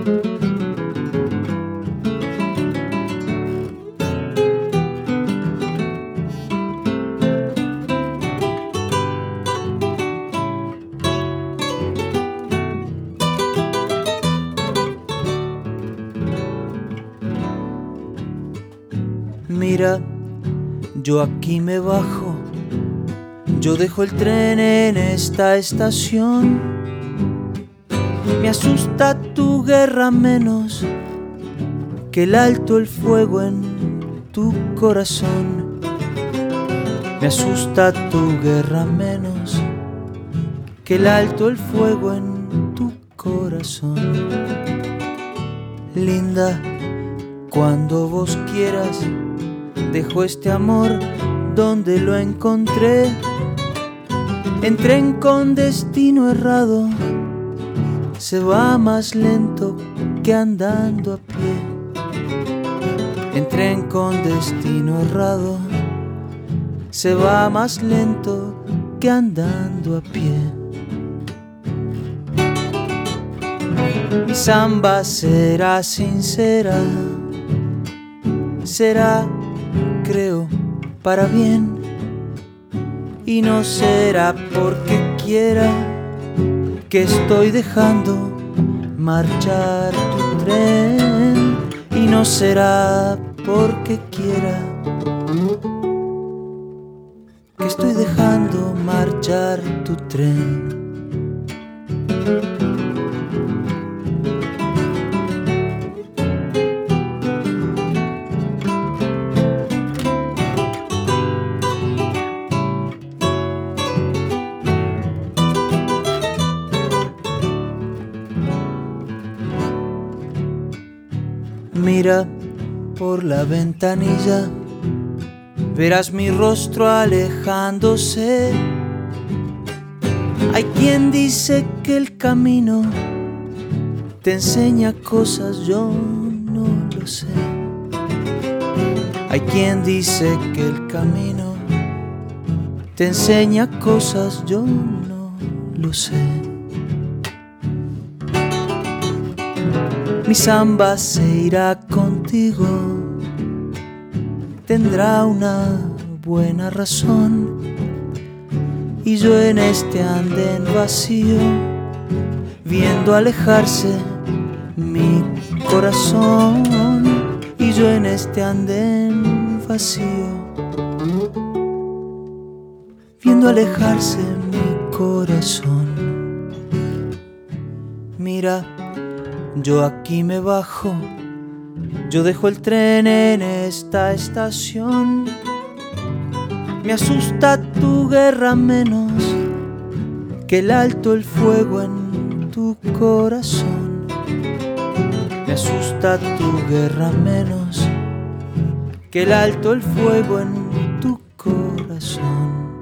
Mira, yo aquí me bajo, yo dejo el tren en esta estación. Me asusta tu guerra menos que el alto el fuego en tu corazón. Me asusta tu guerra menos que el alto el fuego en tu corazón. Linda, cuando vos quieras, dejo este amor donde lo encontré. En tren con destino errado, se va más lento que andando a pie. En tren con destino errado, se va más lento que andando a pie. Mi samba será sincera, será, creo, para bien, y no será porque quiera que estoy dejando marchar tu tren, y no será porque quiera que estoy dejando marchar tu tren. Mira por la ventanilla, verás mi rostro alejándose. Hay quien dice que el camino te enseña cosas, yo no lo sé. Hay quien dice que el camino te enseña cosas, yo no lo sé. Mi samba se irá contigo, tendrá una buena razón, y yo en este andén vacío, viendo alejarse mi corazón, y yo en este andén vacío, viendo alejarse mi corazón. Mira, yo aquí me bajo, yo dejo el tren en esta estación. Me asusta tu guerra menos que el alto el fuego en tu corazón. Me asusta tu guerra menos que el alto el fuego en tu corazón.